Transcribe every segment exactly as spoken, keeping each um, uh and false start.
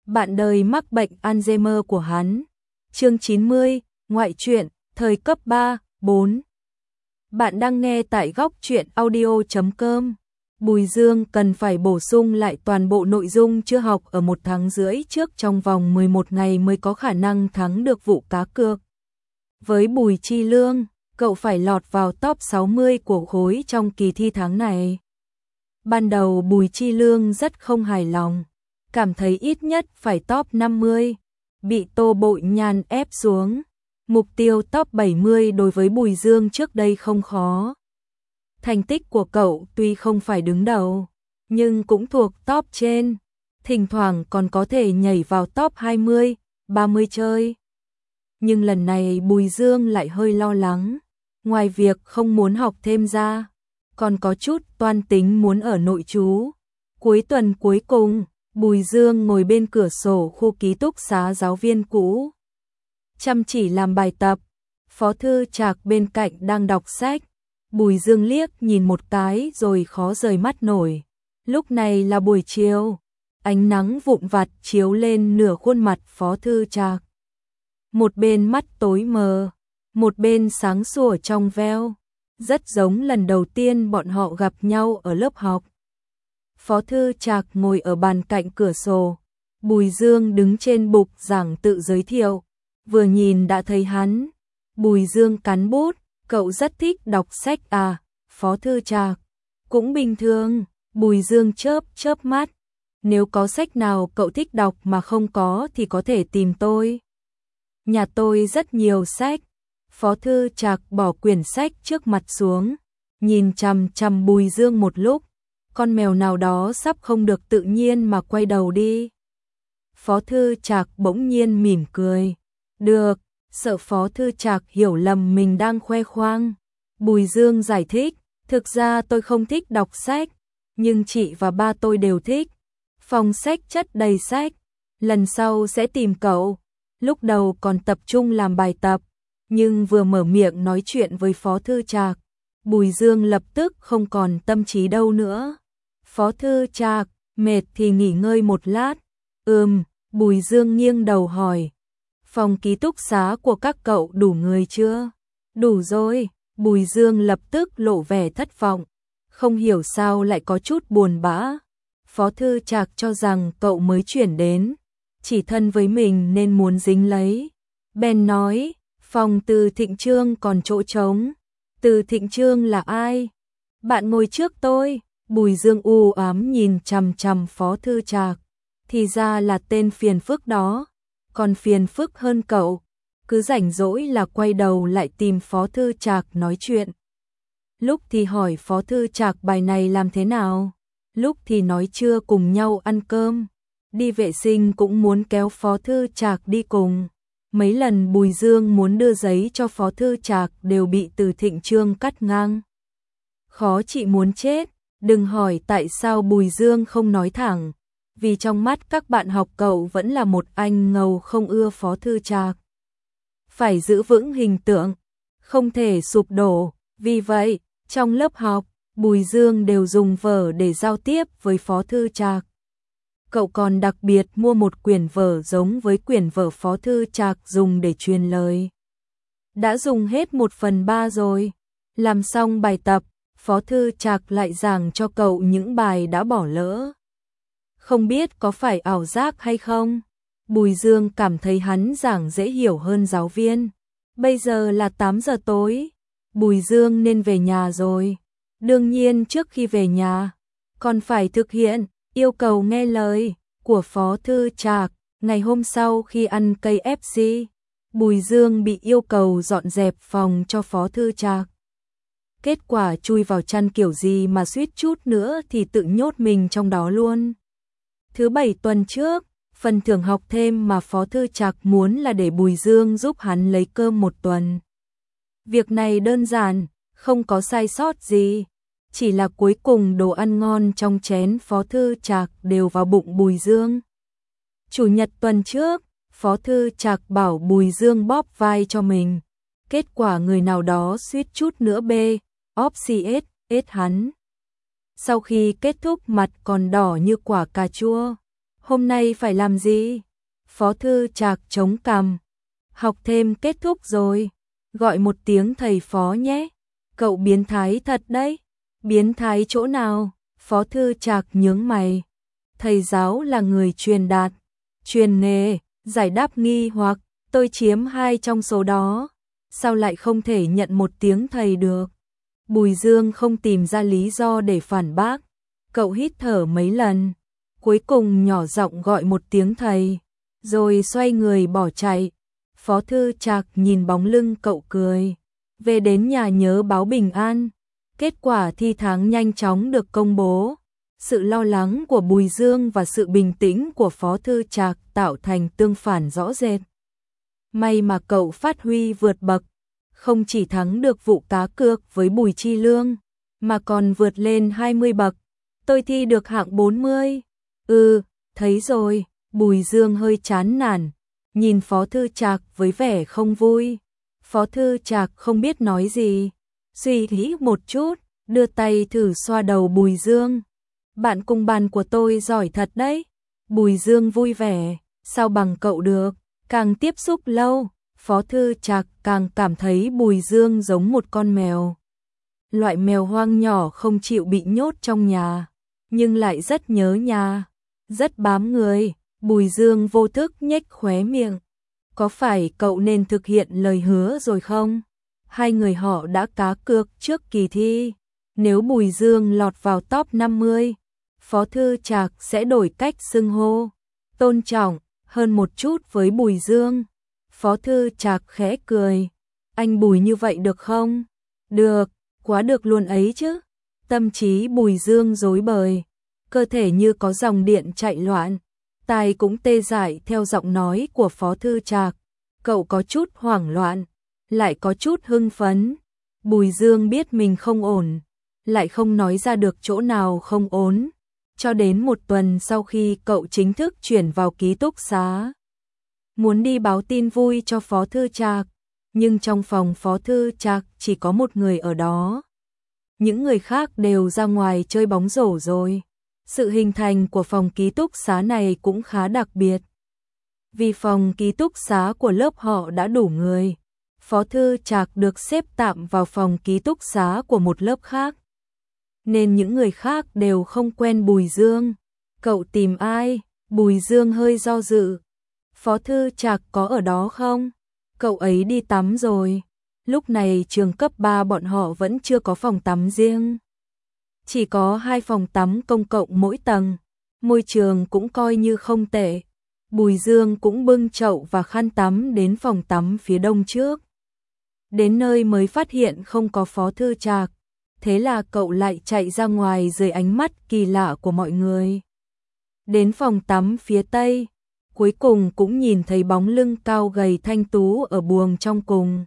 bạn đời mắc bệnh Alzheimer của hắn. Chương chín mươi, ngoại truyện, thời cấp ba, bốn. Bạn đang nghe tại góc truyện audio chấm com. Bùi Dương cần phải bổ sung lại toàn bộ nội dung chưa học ở một tháng rưỡi trước trong vòng mười một ngày mới có khả năng thắng được vụ cá cược. Với Bùi Chi Lương, cậu phải lọt vào top sáu mươi của khối trong kỳ thi tháng này. Ban đầu Bùi Chi Lương rất không hài lòng, cảm thấy ít nhất phải top năm mươi, bị Tô Bội Nhan ép xuống. Mục tiêu top bảy mươi đối với Bùi Dương trước đây không khó. Thành tích của cậu tuy không phải đứng đầu, nhưng cũng thuộc top trên, thỉnh thoảng còn có thể nhảy vào top hai mươi, ba mươi chơi. Nhưng lần này Bùi Dương lại hơi lo lắng, ngoài việc không muốn học thêm ra, còn có chút toan tính muốn ở nội trú. Cuối tuần cuối cùng, Bùi Dương ngồi bên cửa sổ khu ký túc xá giáo viên cũ, chăm chỉ làm bài tập. Phó Thư Trạc bên cạnh đang đọc sách. Bùi Dương liếc nhìn một cái rồi khó rời mắt nổi. Lúc này là buổi chiều, ánh nắng vụn vặt chiếu lên nửa khuôn mặt Phó Thư Trạc. Một bên mắt tối mờ, một bên sáng sủa trong veo, rất giống lần đầu tiên bọn họ gặp nhau ở lớp học. Phó Thư Trạc ngồi ở bàn cạnh cửa sổ, Bùi Dương đứng trên bục giảng tự giới thiệu, vừa nhìn đã thấy hắn. Bùi Dương cắn bút, cậu rất thích đọc sách à? Phó Thư Trạc, cũng bình thường. Bùi Dương chớp chớp mắt, nếu có sách nào cậu thích đọc mà không có thì có thể tìm tôi. Nhà tôi rất nhiều sách. Phó Thư Trạc bỏ quyển sách trước mặt xuống, nhìn chằm chằm Bùi Dương một lúc, con mèo nào đó sắp không được tự nhiên mà quay đầu đi. Phó Thư Trạc bỗng nhiên mỉm cười. Được, sợ Phó Thư Trạc hiểu lầm mình đang khoe khoang. Bùi Dương giải thích, thực ra tôi không thích đọc sách, nhưng chị và ba tôi đều thích. Phòng sách chất đầy sách, lần sau sẽ tìm cậu. Lúc đầu còn tập trung làm bài tập, nhưng vừa mở miệng nói chuyện với Phó Thư Trạc, Bùi Dương lập tức không còn tâm trí đâu nữa. Phó Thư Trạc, mệt thì nghỉ ngơi một lát. Ừm, Bùi Dương nghiêng đầu hỏi. Phòng ký túc xá của các cậu đủ người chưa? Đủ rồi. Bùi Dương lập tức lộ vẻ thất vọng, không hiểu sao lại có chút buồn bã. Phó Thư Trạc cho rằng cậu mới chuyển đến, chỉ thân với mình nên muốn dính lấy. Bèn nói, phòng Từ Thịnh Trương còn chỗ trống. Từ Thịnh Trương là ai? Bạn ngồi trước tôi. Bùi Dương u ám nhìn chằm chằm Phó Thư Trạc, thì ra là tên phiền phức đó. Còn phiền phức hơn cậu, cứ rảnh rỗi là quay đầu lại tìm Phó Thư Trạc nói chuyện. Lúc thì hỏi Phó Thư Trạc bài này làm thế nào, lúc thì nói trưa cùng nhau ăn cơm, đi vệ sinh cũng muốn kéo Phó Thư Trạc đi cùng. Mấy lần Bùi Dương muốn đưa giấy cho Phó Thư Trạc đều bị Từ Thịnh Trương cắt ngang. Khó chị muốn chết, đừng hỏi tại sao Bùi Dương không nói thẳng, vì trong mắt các bạn học cậu vẫn là một anh ngầu không ưa Phó Thư Trạc. Phải giữ vững hình tượng, không thể sụp đổ, vì vậy, trong lớp học, Bùi Dương đều dùng vở để giao tiếp với Phó Thư Trạc. Cậu còn đặc biệt mua một quyển vở giống với quyển vở Phó Thư Trạc dùng để truyền lời. Đã dùng hết một phần ba rồi. Làm xong bài tập, Phó Thư Trạc lại giảng cho cậu những bài đã bỏ lỡ. Không biết có phải ảo giác hay không? Bùi Dương cảm thấy hắn giảng dễ hiểu hơn giáo viên. Bây giờ là tám giờ tối, Bùi Dương nên về nhà rồi. Đương nhiên trước khi về nhà, còn phải thực hiện yêu cầu nghe lời của Phó Thư Trạc. Ngày hôm sau khi ăn cây ép xê, Bùi Dương bị yêu cầu dọn dẹp phòng cho Phó Thư Trạc. Kết quả chui vào chăn kiểu gì mà suýt chút nữa thì tự nhốt mình trong đó luôn. Thứ bảy tuần trước, phần thưởng học thêm mà Phó Thư Trạc muốn là để Bùi Dương giúp hắn lấy cơm một tuần. Việc này đơn giản, không có sai sót gì, chỉ là cuối cùng đồ ăn ngon trong chén Phó Thư Trạc đều vào bụng Bùi Dương. Chủ nhật tuần trước, Phó Thư Trạc bảo Bùi Dương bóp vai cho mình, kết quả người nào đó suýt chút nữa bê, óp xì ết, ết hắn. Sau khi kết thúc mặt còn đỏ như quả cà chua. Hôm nay phải làm gì? Phó Thư Trạc chống cằm. Học thêm kết thúc rồi. Gọi một tiếng thầy Phó nhé. Cậu biến thái thật đấy. Biến thái chỗ nào? Phó Thư Trạc nhướng mày. Thầy giáo là người truyền đạt, truyền nghề, giải đáp nghi hoặc tôi chiếm hai trong số đó. Sao lại không thể nhận một tiếng thầy được? Bùi Dương không tìm ra lý do để phản bác. Cậu hít thở mấy lần, cuối cùng nhỏ giọng gọi một tiếng thầy, rồi xoay người bỏ chạy. Phó Thư Trạc nhìn bóng lưng cậu cười. Về đến nhà nhớ báo bình an. Kết quả thi tháng nhanh chóng được công bố. Sự lo lắng của Bùi Dương và sự bình tĩnh của Phó Thư Trạc tạo thành tương phản rõ rệt. May mà cậu phát huy vượt bậc, không chỉ thắng được vụ cá cược với Bùi Chi Lương, mà còn vượt lên hai mươi bậc. Tôi thi được hạng bốn mươi. Ừ, thấy rồi. Bùi Dương hơi chán nản, nhìn Phó Thư Trạc với vẻ không vui. Phó Thư Trạc không biết nói gì, suy nghĩ một chút, đưa tay thử xoa đầu Bùi Dương. Bạn cùng bàn của tôi giỏi thật đấy. Bùi Dương vui vẻ, sao bằng cậu được? Càng tiếp xúc lâu, Phó Thư Trạc càng cảm thấy Bùi Dương giống một con mèo. Loại mèo hoang nhỏ không chịu bị nhốt trong nhà, nhưng lại rất nhớ nhà, rất bám người. Bùi Dương vô thức nhếch khóe miệng. Có phải cậu nên thực hiện lời hứa rồi không? Hai người họ đã cá cược trước kỳ thi. Nếu Bùi Dương lọt vào top năm mươi, Phó Thư Trạc sẽ đổi cách xưng hô, tôn trọng hơn một chút với Bùi Dương. Phó Thư Trạc khẽ cười. Anh Bùi như vậy được không? Được, quá được luôn ấy chứ. Tâm trí Bùi Dương rối bời, cơ thể như có dòng điện chạy loạn, tai cũng tê dại theo giọng nói của Phó Thư Trạc. Cậu có chút hoảng loạn, lại có chút hưng phấn. Bùi Dương biết mình không ổn, lại không nói ra được chỗ nào không ổn. Cho đến một tuần sau khi cậu chính thức chuyển vào ký túc xá, muốn đi báo tin vui cho Phó Thư Trạc, nhưng trong phòng Phó Thư Trạc chỉ có một người ở đó. Những người khác đều ra ngoài chơi bóng rổ rồi. Sự hình thành của phòng ký túc xá này cũng khá đặc biệt. Vì phòng ký túc xá của lớp họ đã đủ người, Phó Thư Trạc được xếp tạm vào phòng ký túc xá của một lớp khác, nên những người khác đều không quen Bùi Dương. Cậu tìm ai? Bùi Dương hơi do dự. Phó Thư Trạc có ở đó không? Cậu ấy đi tắm rồi. Lúc này trường cấp ba bọn họ vẫn chưa có phòng tắm riêng. Chỉ có hai phòng tắm công cộng mỗi tầng. Môi trường cũng coi như không tệ. Bùi Dương cũng bưng chậu và khăn tắm đến phòng tắm phía đông trước. Đến nơi mới phát hiện không có Phó Thư Trạc. Thế là cậu lại chạy ra ngoài dưới ánh mắt kỳ lạ của mọi người. Đến phòng tắm phía tây, cuối cùng cũng nhìn thấy bóng lưng cao gầy thanh tú ở buồng trong cùng.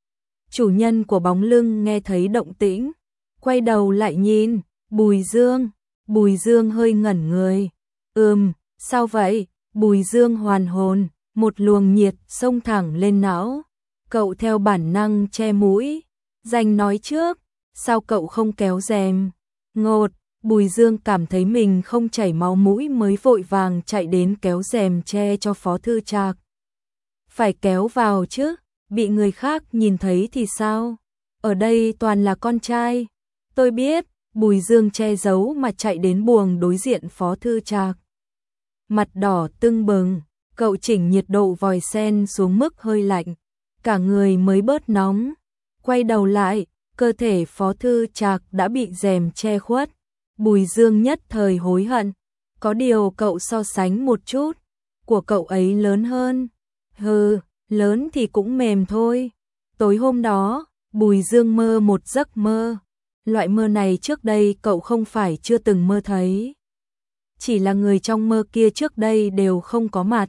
Chủ nhân của bóng lưng nghe thấy động tĩnh, quay đầu lại nhìn. Bùi Dương. Bùi Dương hơi ngẩn người. Ừm, sao vậy? Bùi Dương hoàn hồn, một luồng nhiệt xông thẳng lên não. Cậu theo bản năng che mũi. Danh nói trước, sao cậu không kéo rèm? Ngột. Bùi Dương cảm thấy mình không chảy máu mũi mới vội vàng chạy đến kéo rèm che cho Phó Thư Trạc. Phải kéo vào chứ, bị người khác nhìn thấy thì sao? Ở đây toàn là con trai. Tôi biết. Bùi Dương che giấu mà chạy đến buồng đối diện Phó Thư Trạc. Mặt đỏ tưng bừng, cậu chỉnh nhiệt độ vòi sen xuống mức hơi lạnh, cả người mới bớt nóng. Quay đầu lại, cơ thể Phó Thư Trạc đã bị rèm che khuất. Bùi Dương nhất thời hối hận. Có điều cậu so sánh một chút, của cậu ấy lớn hơn. Hừ, lớn thì cũng mềm thôi. Tối hôm đó, Bùi Dương mơ một giấc mơ. Loại mơ này trước đây cậu không phải chưa từng mơ thấy. Chỉ là người trong mơ kia trước đây đều không có mặt.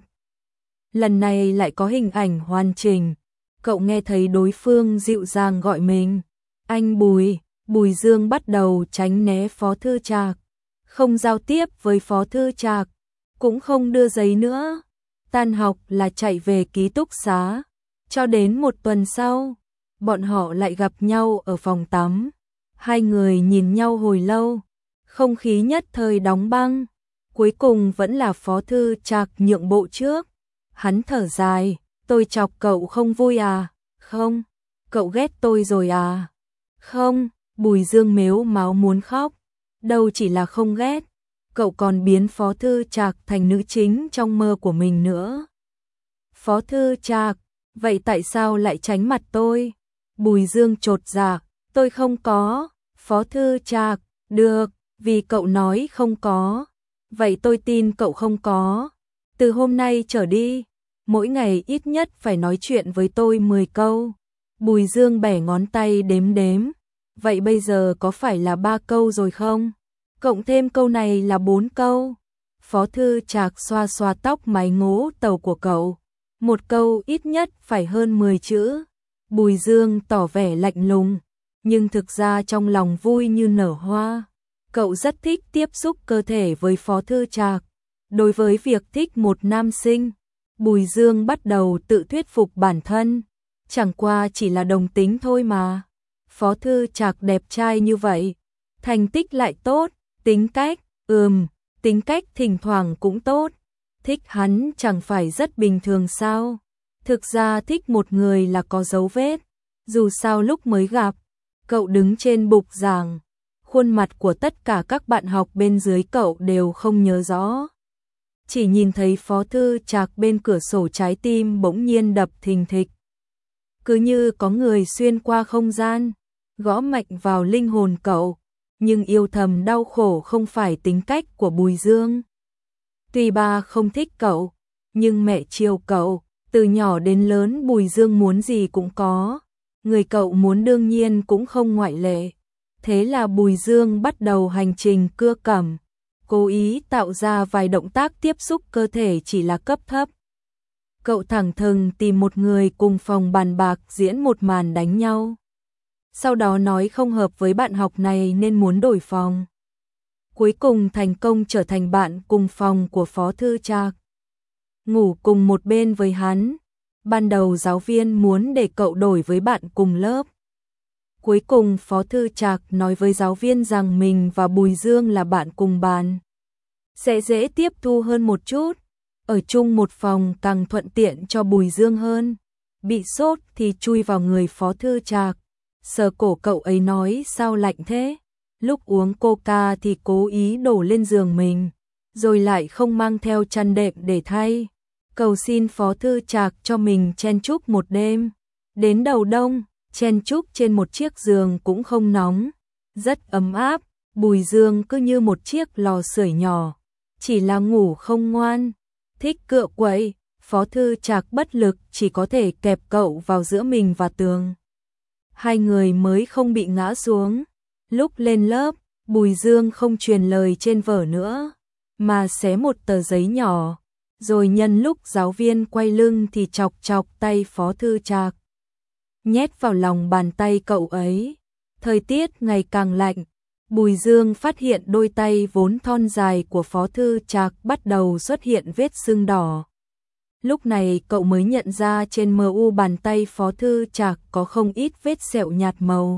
Lần này lại có hình ảnh hoàn chỉnh. Cậu nghe thấy đối phương dịu dàng gọi mình. Anh Bùi. Bùi Dương bắt đầu tránh né Phó Thư Trạc. Không giao tiếp với Phó Thư Trạc, cũng không đưa giấy nữa. Tan học là chạy về ký túc xá. Cho đến một tuần sau, bọn họ lại gặp nhau ở phòng tắm. Hai người nhìn nhau hồi lâu, không khí nhất thời đóng băng. Cuối cùng vẫn là Phó Thư Trạc nhượng bộ trước. Hắn thở dài, tôi chọc cậu không vui à? Không. Cậu ghét tôi rồi à? Không. Bùi Dương mếu máu muốn khóc. Đâu chỉ là không ghét, cậu còn biến Phó Thư Trạc thành nữ chính trong mơ của mình nữa. Phó Thư Trạc, vậy tại sao lại tránh mặt tôi? Bùi Dương chột dạ, tôi không có. Phó Thư Trạc, được, vì cậu nói không có. Vậy tôi tin cậu không có. Từ hôm nay trở đi, mỗi ngày ít nhất phải nói chuyện với tôi mười câu. Bùi Dương bẻ ngón tay đếm đếm. Vậy bây giờ có phải là ba câu rồi không? Cộng thêm câu này là bốn câu. Phó Thư Trạc xoa xoa tóc mái ngố tàu của cậu. Một câu ít nhất phải hơn mười chữ. Bùi Dương tỏ vẻ lạnh lùng, nhưng thực ra trong lòng vui như nở hoa. Cậu rất thích tiếp xúc cơ thể với Phó Thư Trạc. Đối với việc thích một nam sinh, Bùi Dương bắt đầu tự thuyết phục bản thân. Chẳng qua chỉ là đồng tính thôi mà. Phó Thư Trạc đẹp trai như vậy, thành tích lại tốt, tính cách, ừm, tính cách thỉnh thoảng cũng tốt. Thích hắn chẳng phải rất bình thường sao? Thực ra thích một người là có dấu vết. Dù sao lúc mới gặp, cậu đứng trên bục giảng, khuôn mặt của tất cả các bạn học bên dưới cậu đều không nhớ rõ. Chỉ nhìn thấy Phó Thư Trạc bên cửa sổ, trái tim bỗng nhiên đập thình thịch. Cứ như có người xuyên qua không gian, gõ mạnh vào linh hồn cậu. Nhưng yêu thầm đau khổ không phải tính cách của Bùi Dương. Tuy ba không thích cậu, nhưng mẹ chiều cậu. Từ nhỏ đến lớn Bùi Dương muốn gì cũng có. Người cậu muốn đương nhiên cũng không ngoại lệ. Thế là Bùi Dương bắt đầu hành trình cưa cẩm, cố ý tạo ra vài động tác tiếp xúc cơ thể chỉ là cấp thấp. Cậu thẳng thừng tìm một người cùng phòng bàn bạc diễn một màn đánh nhau. Sau đó nói không hợp với bạn học này nên muốn đổi phòng. Cuối cùng thành công trở thành bạn cùng phòng của Phó Thư Trạc. Ngủ cùng một bên với hắn. Ban đầu giáo viên muốn để cậu đổi với bạn cùng lớp. Cuối cùng Phó Thư Trạc nói với giáo viên rằng mình và Bùi Dương là bạn cùng bàn. Sẽ dễ tiếp thu hơn một chút. Ở chung một phòng càng thuận tiện cho Bùi Dương hơn. Bị sốt thì chui vào người Phó Thư Trạc. Sờ cổ cậu ấy nói sao lạnh thế. Lúc uống coca thì cố ý đổ lên giường mình, rồi lại không mang theo chăn đệm để thay. Cầu xin Phó Thư Trạc cho mình chen chúc một đêm. Đến đầu đông, chen chúc trên một chiếc giường cũng không nóng, rất ấm áp. Bùi Dương cứ như một chiếc lò sưởi nhỏ, chỉ là ngủ không ngoan, thích cựa quậy. Phó Thư Trạc bất lực chỉ có thể kẹp cậu vào giữa mình và tường. Hai người mới không bị ngã xuống. Lúc lên lớp, Bùi Dương không truyền lời trên vở nữa, mà xé một tờ giấy nhỏ, rồi nhân lúc giáo viên quay lưng thì chọc chọc tay Phó Thư Trạc, nhét vào lòng bàn tay cậu ấy. Thời tiết ngày càng lạnh, Bùi Dương phát hiện đôi tay vốn thon dài của Phó Thư Trạc bắt đầu xuất hiện vết sưng đỏ. Lúc này cậu mới nhận ra trên mờ u bàn tay Phó Thư Trạc có không ít vết sẹo nhạt màu.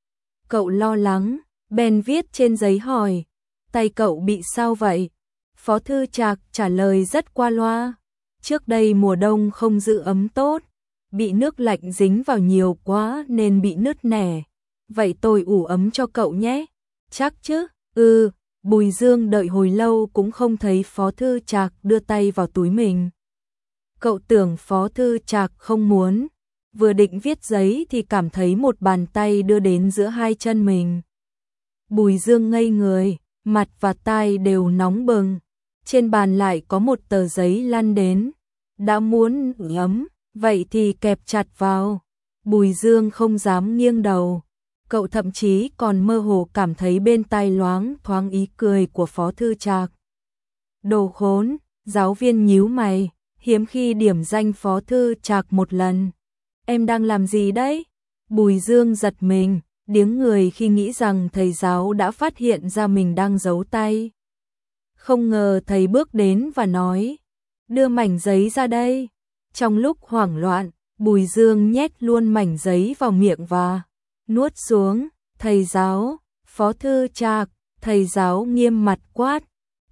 Cậu lo lắng, bèn viết trên giấy hỏi, tay cậu bị sao vậy? Phó Thư Trạc trả lời rất qua loa, trước đây mùa đông không giữ ấm tốt, bị nước lạnh dính vào nhiều quá nên bị nứt nẻ. Vậy tôi ủ ấm cho cậu nhé. Chắc chứ? Ừ. Bùi Dương đợi hồi lâu cũng không thấy Phó Thư Trạc đưa tay vào túi mình. Cậu tưởng Phó Thư Trạc không muốn, vừa định viết giấy thì cảm thấy một bàn tay đưa đến giữa hai chân mình. Bùi Dương ngây người, mặt và tai đều nóng bừng. Trên bàn lại có một tờ giấy lăn đến. Đã muốn ấm, vậy thì kẹp chặt vào. Bùi Dương không dám nghiêng đầu. Cậu thậm chí còn mơ hồ cảm thấy bên tai loáng thoáng ý cười của Phó Thư Trạc. Đồ khốn, giáo viên nhíu mày, hiếm khi điểm danh Phó Thư Trạc một lần. Em đang làm gì đấy? Bùi Dương giật mình, điếng người khi nghĩ rằng thầy giáo đã phát hiện ra mình đang giấu tay. Không ngờ thầy bước đến và nói, đưa mảnh giấy ra đây. Trong lúc hoảng loạn, Bùi Dương nhét luôn mảnh giấy vào miệng và nuốt xuống. Thầy giáo, Phó Thư Trạc, thầy giáo nghiêm mặt quát,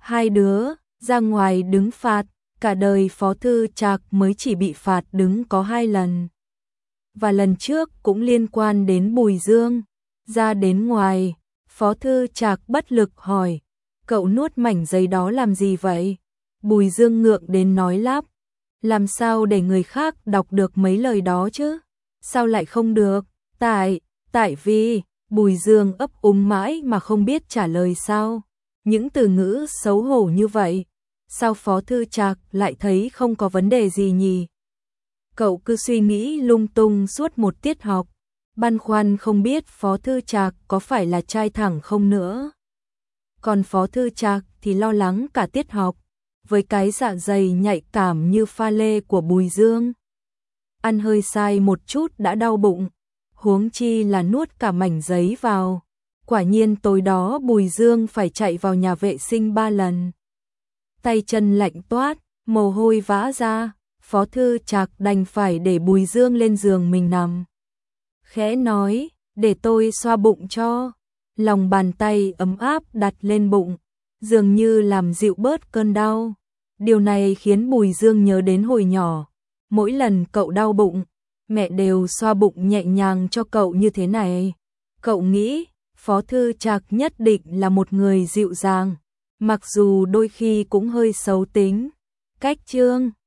Hai đứa, ra ngoài đứng phạt, cả đời Phó Thư Trạc mới chỉ bị phạt đứng có hai lần. Và lần trước cũng liên quan đến Bùi Dương. Ra đến ngoài, Phó Thư Trạc bất lực hỏi, cậu nuốt mảnh giấy đó làm gì vậy? Bùi Dương ngượng đến nói lắp, làm sao để người khác đọc được mấy lời đó chứ? Sao lại không được? Tại, tại vì, Bùi Dương ấp úng mãi mà không biết trả lời sao. Những từ ngữ xấu hổ như vậy, sao Phó Thư Trạc lại thấy không có vấn đề gì nhỉ? Cậu cứ suy nghĩ lung tung suốt một tiết học, băn khoăn không biết Phó Thư Trạc có phải là trai thẳng không nữa. Còn Phó Thư Trạc thì lo lắng cả tiết học, với cái dạ dày nhạy cảm như pha lê của Bùi Dương. Ăn hơi sai một chút đã đau bụng, huống chi là nuốt cả mảnh giấy vào. Quả nhiên tối đó Bùi Dương phải chạy vào nhà vệ sinh ba lần. Tay chân lạnh toát, mồ hôi vã ra, Phó Thư Trạc đành phải để Bùi Dương lên giường mình nằm. Khẽ nói, để tôi xoa bụng cho. Lòng bàn tay ấm áp đặt lên bụng, dường như làm dịu bớt cơn đau. Điều này khiến Bùi Dương nhớ đến hồi nhỏ, mỗi lần cậu đau bụng, mẹ đều xoa bụng nhẹ nhàng cho cậu như thế này. Cậu nghĩ, Phó Thư Trạc nhất định là một người dịu dàng, mặc dù đôi khi cũng hơi xấu tính. Cách chương